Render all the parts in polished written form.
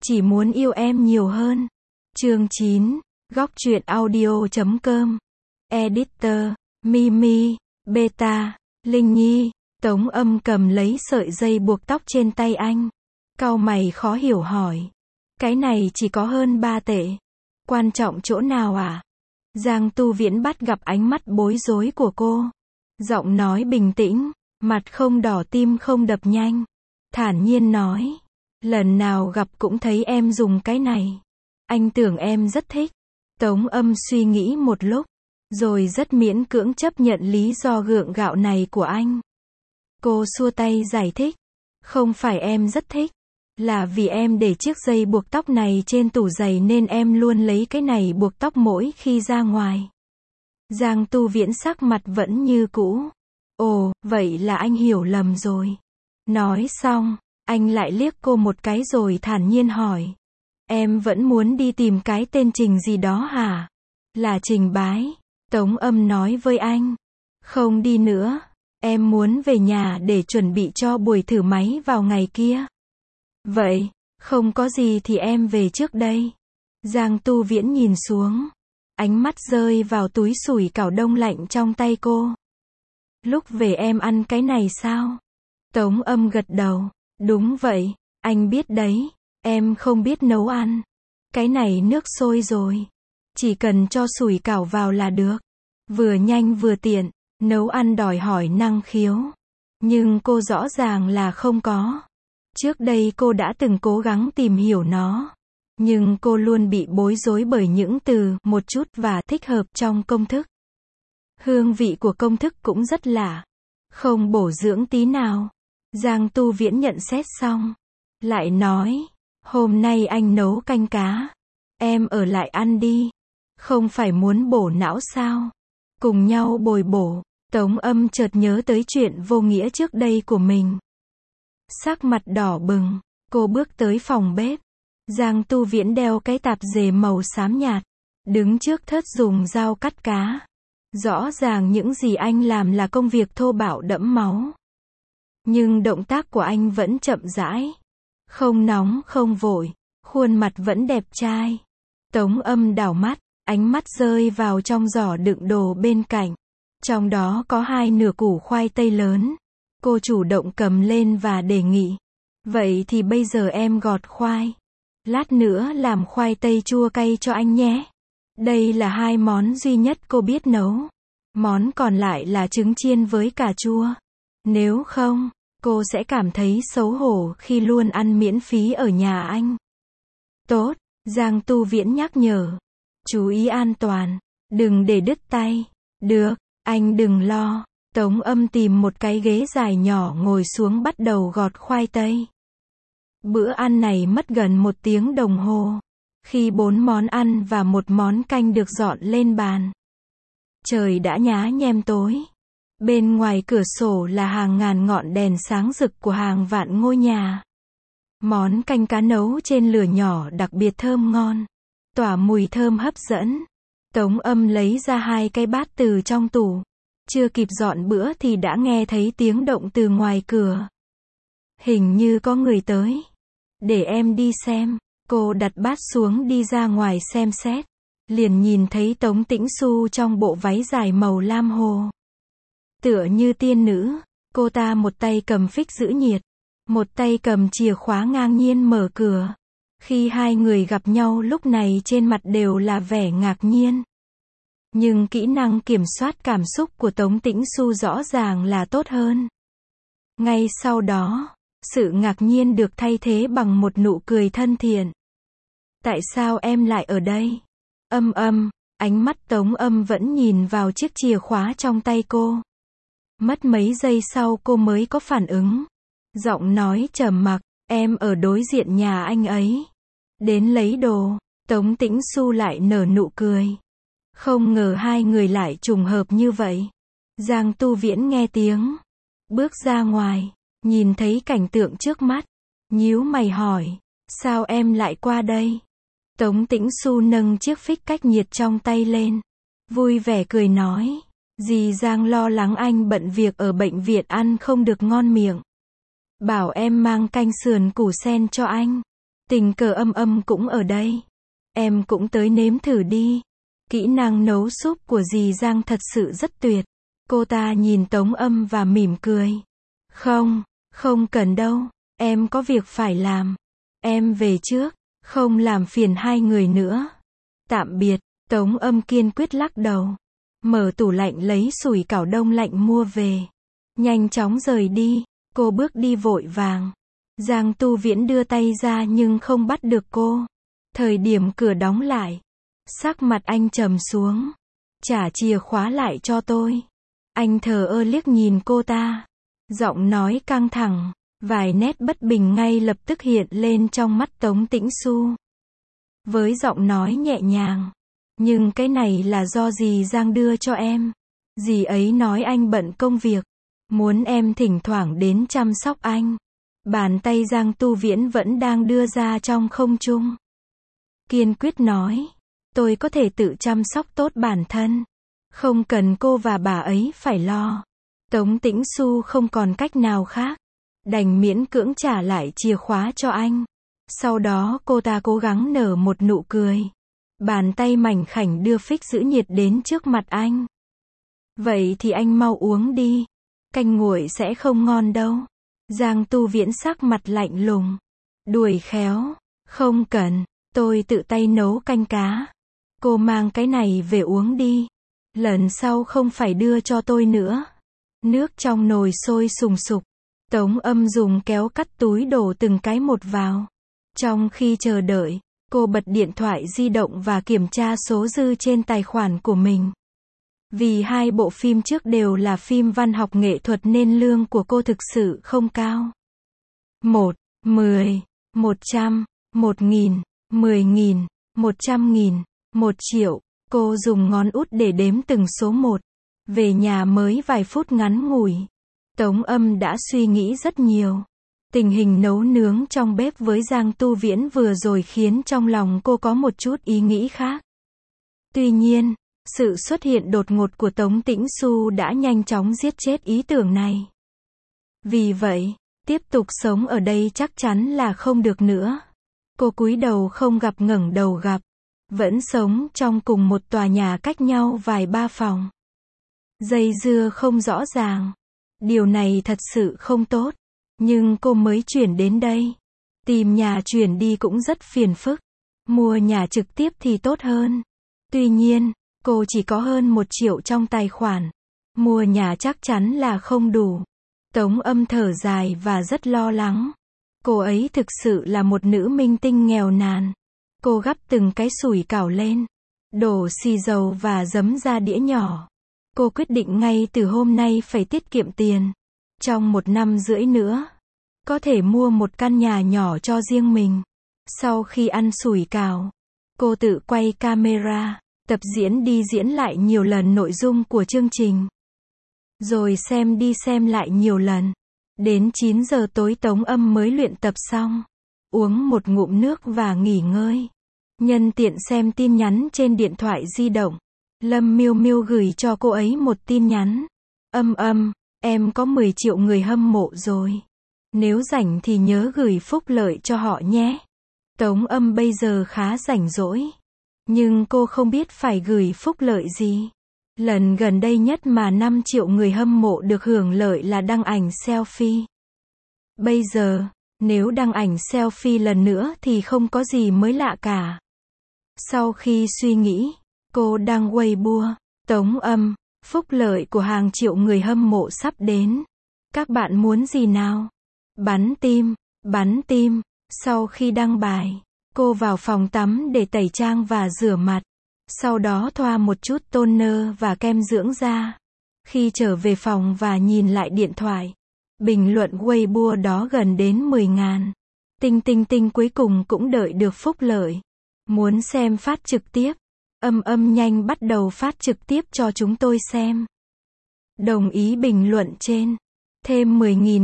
chỉ muốn yêu em nhiều hơn. Chương 9, Góc truyện audio.com. Editor, Mimi, Beta, Linh Nhi. Tống Âm cầm lấy sợi dây buộc tóc trên tay anh. Cau mày khó hiểu hỏi. Cái này chỉ có hơn 3 tệ. Quan trọng chỗ nào à? Giang Tu Viễn bắt gặp ánh mắt bối rối của cô. Giọng nói bình tĩnh, mặt không đỏ tim không đập nhanh. Thản nhiên nói. Lần nào gặp cũng thấy em dùng cái này. Anh tưởng em rất thích. Tống Âm suy nghĩ một lúc, rồi rất miễn cưỡng chấp nhận lý do gượng gạo này của anh. Cô xua tay giải thích. Không phải em rất thích, là vì em để chiếc dây buộc tóc này trên tủ giày nên em luôn lấy cái này buộc tóc mỗi khi ra ngoài. Giang Tu Viễn sắc mặt vẫn như cũ. Ồ, vậy là anh hiểu lầm rồi. Nói xong, anh lại liếc cô một cái rồi thản nhiên hỏi. Em vẫn muốn đi tìm cái tên Trình gì đó hả? Là Trình Bái. Tống Âm nói với anh. Không đi nữa. Em muốn về nhà để chuẩn bị cho buổi thử máy vào ngày kia. Vậy, không có gì thì em về trước đây. Giang Tu Viễn nhìn xuống. Ánh mắt rơi vào túi sủi cảo đông lạnh trong tay cô. Lúc về em ăn cái này sao? Tống Âm gật đầu. Đúng vậy, anh biết đấy. Em không biết nấu ăn. Cái này nước sôi rồi. Chỉ cần cho sủi cảo vào là được. Vừa nhanh vừa tiện. Nấu ăn đòi hỏi năng khiếu. Nhưng cô rõ ràng là không có. Trước đây cô đã từng cố gắng tìm hiểu nó. Nhưng cô luôn bị bối rối bởi những từ một chút và thích hợp trong công thức. Hương vị của công thức cũng rất lạ. Không bổ dưỡng tí nào. Giang Tu Viễn nhận xét xong. Lại nói. Hôm nay anh nấu canh cá. Em ở lại ăn đi. Không phải muốn bổ não sao? Cùng nhau bồi bổ. Tống Âm chợt nhớ tới chuyện vô nghĩa trước đây của mình. Sắc mặt đỏ bừng. Cô bước tới phòng bếp. Giang Tu Viễn đeo cái tạp dề màu xám nhạt. Đứng trước thớt dùng dao cắt cá. Rõ ràng những gì anh làm là công việc thô bạo đẫm máu. Nhưng động tác của anh vẫn chậm rãi. Không nóng không vội. Khuôn mặt vẫn đẹp trai. Tống Âm đảo mắt. Ánh mắt rơi vào trong giỏ đựng đồ bên cạnh. Trong đó có 2 nửa củ khoai tây lớn. Cô chủ động cầm lên và đề nghị. Vậy thì bây giờ em gọt khoai. Lát nữa làm khoai tây chua cay cho anh nhé. Đây là 2 món duy nhất cô biết nấu. Món còn lại là trứng chiên với cà chua. Nếu không, cô sẽ cảm thấy xấu hổ khi luôn ăn miễn phí ở nhà anh. Tốt, Giang Tu Viễn nhắc nhở. Chú ý an toàn. Đừng để đứt tay. Được, anh đừng lo. Tống Âm tìm một cái ghế dài nhỏ ngồi xuống bắt đầu gọt khoai tây. Bữa ăn này mất gần 1 tiếng đồng hồ. Khi 4 món ăn và 1 món canh được dọn lên bàn. Trời đã nhá nhem tối. Bên ngoài cửa sổ là hàng ngàn ngọn đèn sáng rực của hàng vạn ngôi nhà. Món canh cá nấu trên lửa nhỏ đặc biệt thơm ngon. Tỏa mùi thơm hấp dẫn. Tống Âm lấy ra 2 cái bát từ trong tủ. Chưa kịp dọn bữa thì đã nghe thấy tiếng động từ ngoài cửa. Hình như có người tới. Để em đi xem. Cô đặt bát xuống đi ra ngoài xem xét. Liền nhìn thấy Tống Tĩnh Xu trong bộ váy dài màu lam hồ. Tựa như tiên nữ. Cô ta một tay cầm phích giữ nhiệt. Một tay cầm chìa khóa ngang nhiên mở cửa. Khi 2 người gặp nhau lúc này trên mặt đều là vẻ ngạc nhiên. Nhưng kỹ năng kiểm soát cảm xúc của Tống Tĩnh Xu rõ ràng là tốt hơn. Ngay sau đó, sự ngạc nhiên được thay thế bằng một nụ cười thân thiện. Tại sao em lại ở đây? Âm, ánh mắt Tống Âm vẫn nhìn vào chiếc chìa khóa trong tay cô. Mất mấy giây sau cô mới có phản ứng. Giọng nói trầm mặc, em ở đối diện nhà anh ấy. Đến lấy đồ. Tống Tĩnh Xu lại nở nụ cười. Không ngờ 2 người lại trùng hợp như vậy. Giang Tu Viễn nghe tiếng. Bước ra ngoài. Nhìn thấy cảnh tượng trước mắt. Nhíu mày hỏi. Sao em lại qua đây? Tống Tĩnh Xu nâng chiếc phích cách nhiệt trong tay lên. Vui vẻ cười nói. Dì Giang lo lắng anh bận việc ở bệnh viện ăn không được ngon miệng. Bảo em mang canh sườn củ sen cho anh. Tình cờ Âm cũng ở đây. Em cũng tới nếm thử đi. Kỹ năng nấu súp của dì Giang thật sự rất tuyệt. Cô ta nhìn Tống Âm và mỉm cười. Không cần đâu. Em có việc phải làm. Em về trước. Không làm phiền hai người nữa. Tạm biệt. Tống Âm kiên quyết lắc đầu. Mở tủ lạnh lấy sủi cảo đông lạnh mua về. Nhanh chóng rời đi. Cô bước đi vội vàng. Giang Tu Viễn đưa tay ra nhưng không bắt được cô. Thời điểm cửa đóng lại. Sắc mặt anh trầm xuống. Trả chìa khóa lại cho tôi. Anh thờ ơ liếc nhìn cô ta. Giọng nói căng thẳng. Vài nét bất bình ngay lập tức hiện lên trong mắt Tống Tĩnh Xu. Với giọng nói nhẹ nhàng. Nhưng cái này là do dì Giang đưa cho em. Dì ấy nói anh bận công việc. Muốn em thỉnh thoảng đến chăm sóc anh. Bàn tay Giang Tu Viễn vẫn đang đưa ra trong không trung. Kiên quyết nói. Tôi có thể tự chăm sóc tốt bản thân. Không cần cô và bà ấy phải lo. Tống Tĩnh Xu không còn cách nào khác. Đành miễn cưỡng trả lại chìa khóa cho anh. Sau đó cô ta cố gắng nở một nụ cười. Bàn tay mảnh khảnh đưa phích giữ nhiệt đến trước mặt anh. Vậy thì anh mau uống đi. Canh nguội sẽ không ngon đâu. Giang Tu Viễn sắc mặt lạnh lùng. Đuổi khéo. Không cần. Tôi tự tay nấu canh cá. Cô mang cái này về uống đi. Lần sau không phải đưa cho tôi nữa. Nước trong nồi sôi sùng sục. Tống Âm dùng kéo cắt túi đổ từng cái một vào. Trong khi chờ đợi, cô bật điện thoại di động và kiểm tra số dư trên tài khoản của mình. Vì hai bộ phim trước đều là phim văn học nghệ thuật nên lương của cô thực sự không cao. 1, 10, 100, 1.000, 10.000, 100.000, 1 triệu. Cô dùng ngón út để đếm từng số một. Về nhà mới vài phút ngắn ngủi. Tống Âm đã suy nghĩ rất nhiều. Tình hình nấu nướng trong bếp với Giang Tu Viễn vừa rồi khiến trong lòng cô có một chút ý nghĩ khác. Tuy nhiên, sự xuất hiện đột ngột của Tống Tĩnh Xu đã nhanh chóng giết chết ý tưởng này. Vì vậy, tiếp tục sống ở đây chắc chắn là không được nữa. Cô cúi đầu không gặp ngẩng đầu gặp. Vẫn sống trong cùng một tòa nhà cách nhau vài ba phòng. Dây dưa không rõ ràng. Điều này thật sự không tốt. Nhưng cô mới chuyển đến đây. Tìm nhà chuyển đi cũng rất phiền phức. Mua nhà trực tiếp thì tốt hơn. Tuy nhiên, cô chỉ có hơn 1 triệu trong tài khoản. Mua nhà chắc chắn là không đủ. Tống Âm thở dài và rất lo lắng. Cô ấy thực sự là một nữ minh tinh nghèo nàn. Cô gắp từng cái sủi cảo lên. Đổ xì dầu và giấm ra đĩa nhỏ. Cô quyết định ngay từ hôm nay phải tiết kiệm tiền. Trong 1 năm rưỡi nữa, có thể mua một căn nhà nhỏ cho riêng mình. Sau khi ăn sủi cảo, cô tự quay camera, tập diễn đi diễn lại nhiều lần nội dung của chương trình. Rồi xem đi xem lại nhiều lần. Đến 9 giờ tối Tống Âm mới luyện tập xong. Uống một ngụm nước và nghỉ ngơi. Nhân tiện xem tin nhắn trên điện thoại di động. Lâm Miêu Miêu gửi cho cô ấy một tin nhắn. Âm, em có 10 triệu người hâm mộ rồi. Nếu rảnh thì nhớ gửi phúc lợi cho họ nhé. Tống Âm bây giờ khá rảnh rỗi. Nhưng cô không biết phải gửi phúc lợi gì. Lần gần đây nhất mà 5 triệu người hâm mộ được hưởng lợi là đăng ảnh selfie. Bây giờ, nếu đăng ảnh selfie lần nữa thì không có gì mới lạ cả. Sau khi suy nghĩ, cô đăng Weibo. Tống Âm, phúc lợi của hàng triệu người hâm mộ sắp đến. Các bạn muốn gì nào? Bắn tim. Sau khi đăng bài, cô vào phòng tắm để tẩy trang và rửa mặt. Sau đó thoa một chút toner và kem dưỡng da. Khi trở về phòng và nhìn lại điện thoại, bình luận Weibo đó gần đến 10.000. Tinh cuối cùng cũng đợi được phúc lợi. Muốn xem phát trực tiếp? Âm nhanh bắt đầu phát trực tiếp cho chúng tôi xem. Đồng ý bình luận trên. Thêm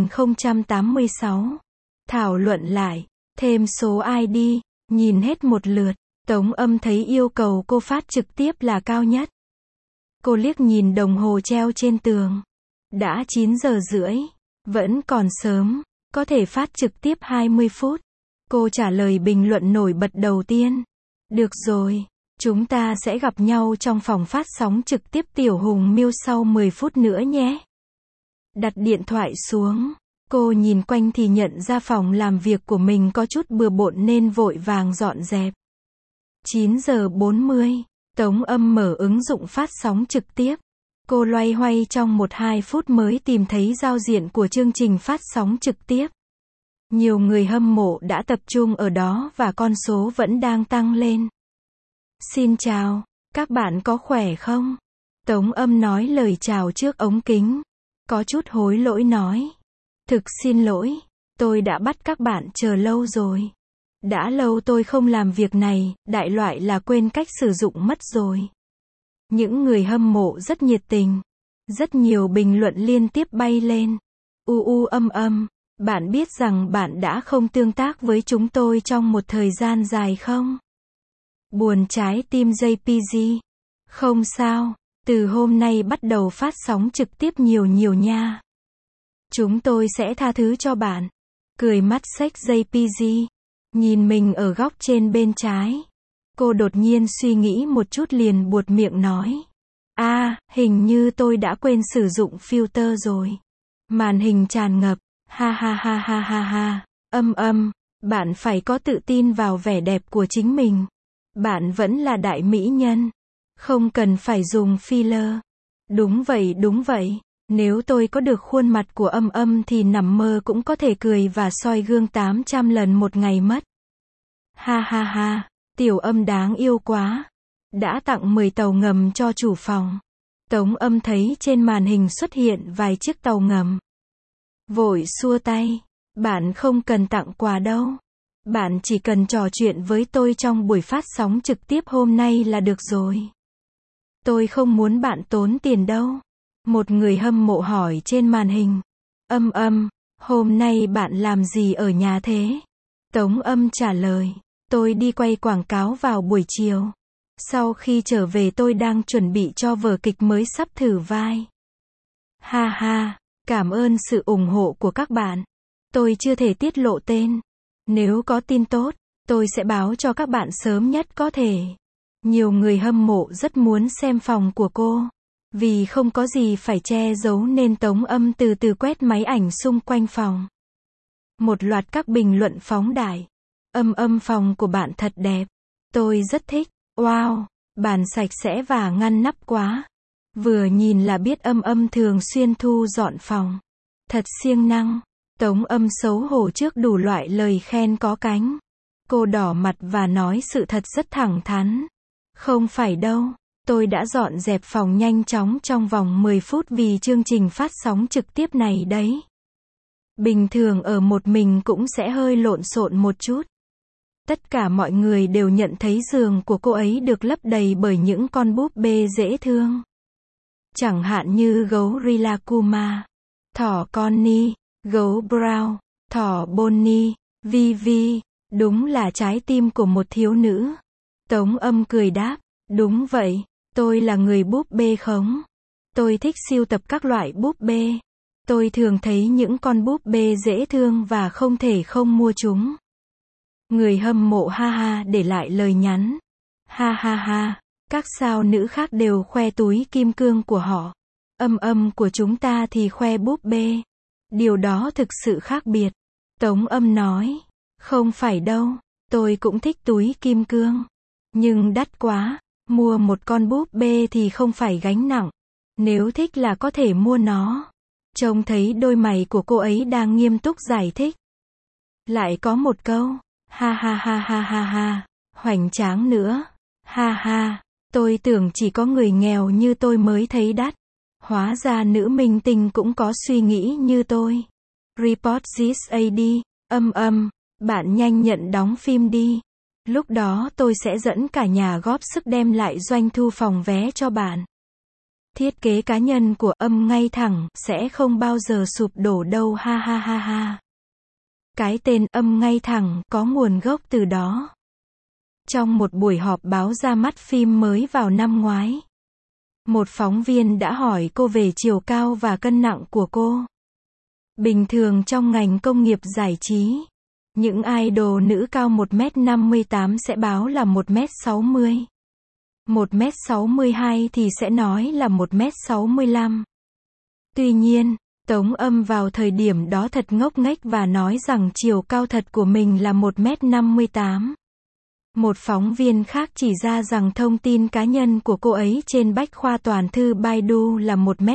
10.086. Thảo luận lại. Thêm số ID. Nhìn hết một lượt. Tống Âm thấy yêu cầu cô phát trực tiếp là cao nhất. Cô liếc nhìn đồng hồ treo trên tường. Đã 9 giờ rưỡi. Vẫn còn sớm. Có thể phát trực tiếp 20 phút. Cô trả lời bình luận nổi bật đầu tiên. Được rồi, chúng ta sẽ gặp nhau trong phòng phát sóng trực tiếp Tiểu Hùng Miêu sau 10 phút nữa nhé. Đặt điện thoại xuống, cô nhìn quanh thì nhận ra phòng làm việc của mình có chút bừa bộn nên vội vàng dọn dẹp. 9 giờ 40, Tống Âm mở ứng dụng phát sóng trực tiếp. Cô loay hoay trong 1-2 phút mới tìm thấy giao diện của chương trình phát sóng trực tiếp. Nhiều người hâm mộ đã tập trung ở đó và con số vẫn đang tăng lên. Xin chào, các bạn có khỏe không? Tống Âm nói lời chào trước ống kính. Có chút hối lỗi nói. Thực xin lỗi, tôi đã bắt các bạn chờ lâu rồi. Đã lâu tôi không làm việc này, đại loại là quên cách sử dụng mất rồi. Những người hâm mộ rất nhiệt tình. Rất nhiều bình luận liên tiếp bay lên. Âm, bạn biết rằng bạn đã không tương tác với chúng tôi trong một thời gian dài không? Buồn trái tim JPG. Không sao, từ hôm nay bắt đầu phát sóng trực tiếp nhiều nha. Chúng tôi sẽ tha thứ cho bạn. Cười mắt xếch JPG. Nhìn mình ở góc trên bên trái. Cô đột nhiên suy nghĩ một chút liền buột miệng nói. Hình như tôi đã quên sử dụng filter rồi. Màn hình tràn ngập. Ha. Âm, bạn phải có tự tin vào vẻ đẹp của chính mình. Bạn vẫn là đại mỹ nhân. Không cần phải dùng filler. Đúng vậy. Nếu tôi có được khuôn mặt của Âm thì nằm mơ cũng có thể cười và soi gương 800 lần một ngày mất. Ha, Tiểu Âm đáng yêu quá. Đã tặng 10 tàu ngầm cho chủ phòng. Tống Âm thấy trên màn hình xuất hiện vài chiếc tàu ngầm. Vội xua tay. Bạn không cần tặng quà đâu. Bạn chỉ cần trò chuyện với tôi trong buổi phát sóng trực tiếp hôm nay là được rồi. Tôi không muốn bạn tốn tiền đâu. Một người hâm mộ hỏi trên màn hình. Âm, hôm nay bạn làm gì ở nhà thế? Tống Âm trả lời. Tôi đi quay quảng cáo vào buổi chiều. Sau khi trở về tôi đang chuẩn bị cho vở kịch mới sắp thử vai. Ha, cảm ơn sự ủng hộ của các bạn. Tôi chưa thể tiết lộ tên. Nếu có tin tốt, tôi sẽ báo cho các bạn sớm nhất có thể. Nhiều người hâm mộ rất muốn xem phòng của cô. Vì không có gì phải che giấu nên Tống Âm từ từ quét máy ảnh xung quanh phòng. Một loạt các bình luận phóng đại. Âm, phòng của bạn thật đẹp. Tôi rất thích. Wow, bàn sạch sẽ và ngăn nắp quá. Vừa nhìn là biết Âm thường xuyên thu dọn phòng. Thật siêng năng. Tống Âm xấu hổ trước đủ loại lời khen có cánh. Cô đỏ mặt và nói sự thật rất thẳng thắn. Không phải đâu, tôi đã dọn dẹp phòng nhanh chóng trong vòng 10 phút vì chương trình phát sóng trực tiếp này đấy. Bình thường ở một mình cũng sẽ hơi lộn xộn một chút. Tất cả mọi người đều nhận thấy giường của cô ấy được lấp đầy bởi những con búp bê dễ thương. Chẳng hạn như gấu Rilakkuma, thỏ Connie, gấu Brown, thỏ Bonnie, Vivi, đúng là trái tim của một thiếu nữ. Tống Âm cười đáp, đúng vậy, tôi là người búp bê khống. Tôi thích sưu tập các loại búp bê. Tôi thường thấy những con búp bê dễ thương và không thể không mua chúng. Người hâm mộ ha để lại lời nhắn. Ha, các sao nữ khác đều khoe túi kim cương của họ. Âm của chúng ta thì khoe búp bê. Điều đó thực sự khác biệt. Tống Âm nói, không phải đâu, tôi cũng thích túi kim cương. Nhưng đắt quá, mua một con búp bê thì không phải gánh nặng. Nếu thích là có thể mua nó. Trông thấy đôi mày của cô ấy đang nghiêm túc giải thích. Lại có một câu, ha, hoành tráng nữa. Ha, tôi tưởng chỉ có người nghèo như tôi mới thấy đắt. Hóa ra nữ minh tinh cũng có suy nghĩ như tôi. Report this AD, Âm, bạn nhanh nhận đóng phim đi. Lúc đó tôi sẽ dẫn cả nhà góp sức đem lại doanh thu phòng vé cho bạn. Thiết kế cá nhân của Âm ngay thẳng, sẽ không bao giờ sụp đổ đâu ha. Cái tên Âm ngay thẳng có nguồn gốc từ đó. Trong một buổi họp báo ra mắt phim mới vào năm ngoái, một phóng viên đã hỏi cô về chiều cao và cân nặng của cô. Bình thường trong ngành công nghiệp giải trí, Những idol nữ cao 1m58 sẽ báo là 1m60. 1m62 thì sẽ nói là 1m65. Tuy nhiên, Tống Âm vào thời điểm đó thật ngốc nghếch và nói rằng chiều cao thật của mình là 1m58. Một phóng viên khác chỉ ra rằng thông tin cá nhân của cô ấy trên bách khoa toàn thư Baidu là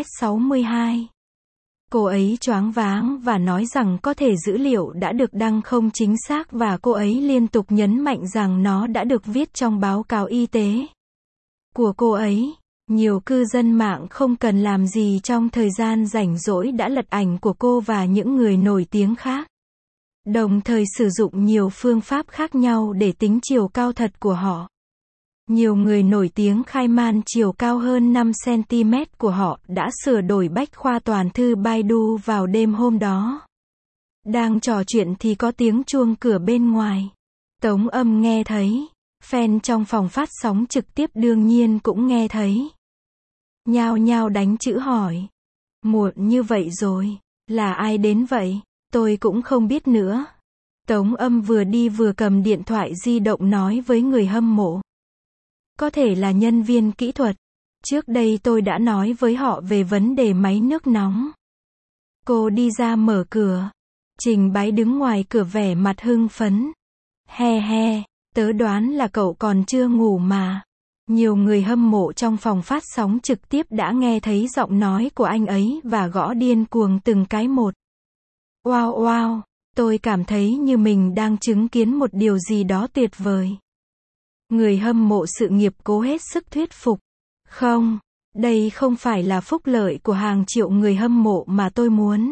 1m62. Cô ấy choáng váng và nói rằng có thể dữ liệu đã được đăng không chính xác và cô ấy liên tục nhấn mạnh rằng nó đã được viết trong báo cáo y tế của cô ấy. Nhiều cư dân mạng không cần làm gì trong thời gian rảnh rỗi đã lật ảnh của cô và những người nổi tiếng khác. Đồng thời sử dụng nhiều phương pháp khác nhau để tính chiều cao thật của họ. Nhiều người nổi tiếng khai man chiều cao hơn 5cm của họ đã sửa đổi bách khoa toàn thư Baidu vào đêm hôm đó. Đang trò chuyện thì có tiếng chuông cửa bên ngoài. Tống Âm nghe thấy. Fan trong phòng phát sóng trực tiếp đương nhiên cũng nghe thấy. Nhao nhao đánh chữ hỏi. Muộn như vậy rồi, là ai đến vậy? Tôi cũng không biết nữa. Tống Âm vừa đi vừa cầm điện thoại di động nói với người hâm mộ. Có thể là nhân viên kỹ thuật. Trước đây tôi đã nói với họ về vấn đề máy nước nóng. Cô đi ra mở cửa. Trình Bái đứng ngoài cửa vẻ mặt hưng phấn. He he, tớ đoán là cậu còn chưa ngủ mà. Nhiều người hâm mộ trong phòng phát sóng trực tiếp đã nghe thấy giọng nói của anh ấy và gõ điên cuồng từng cái một. Wow wow, tôi cảm thấy như mình đang chứng kiến một điều gì đó tuyệt vời. Người hâm mộ sự nghiệp cố hết sức thuyết phục. Không, đây không phải là phúc lợi của hàng triệu người hâm mộ mà tôi muốn.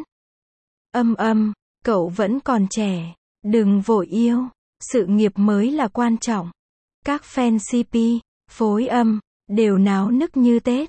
Âm, cậu vẫn còn trẻ, đừng vội yêu, sự nghiệp mới là quan trọng. Các fan CP, phối âm, đều náo nức như Tết.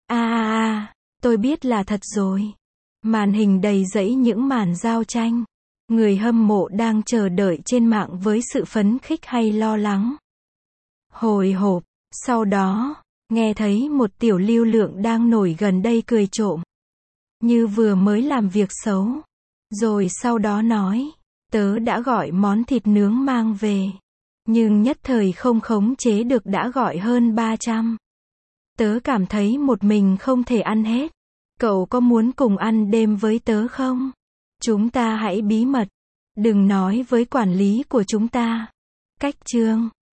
Tôi biết là thật rồi. Màn hình đầy dẫy những màn giao tranh. Người hâm mộ đang chờ đợi trên mạng với sự phấn khích hay lo lắng. Hồi hộp, sau đó, nghe thấy một tiểu lưu lượng đang nổi gần đây cười trộm. Như vừa mới làm việc xấu. Rồi sau đó nói, tớ đã gọi món thịt nướng mang về. Nhưng nhất thời không khống chế được đã gọi hơn 300. Tớ cảm thấy một mình không thể ăn hết. Cậu có muốn cùng ăn đêm với tớ không? Chúng ta hãy bí mật. Đừng nói với quản lý của chúng ta. Cách chương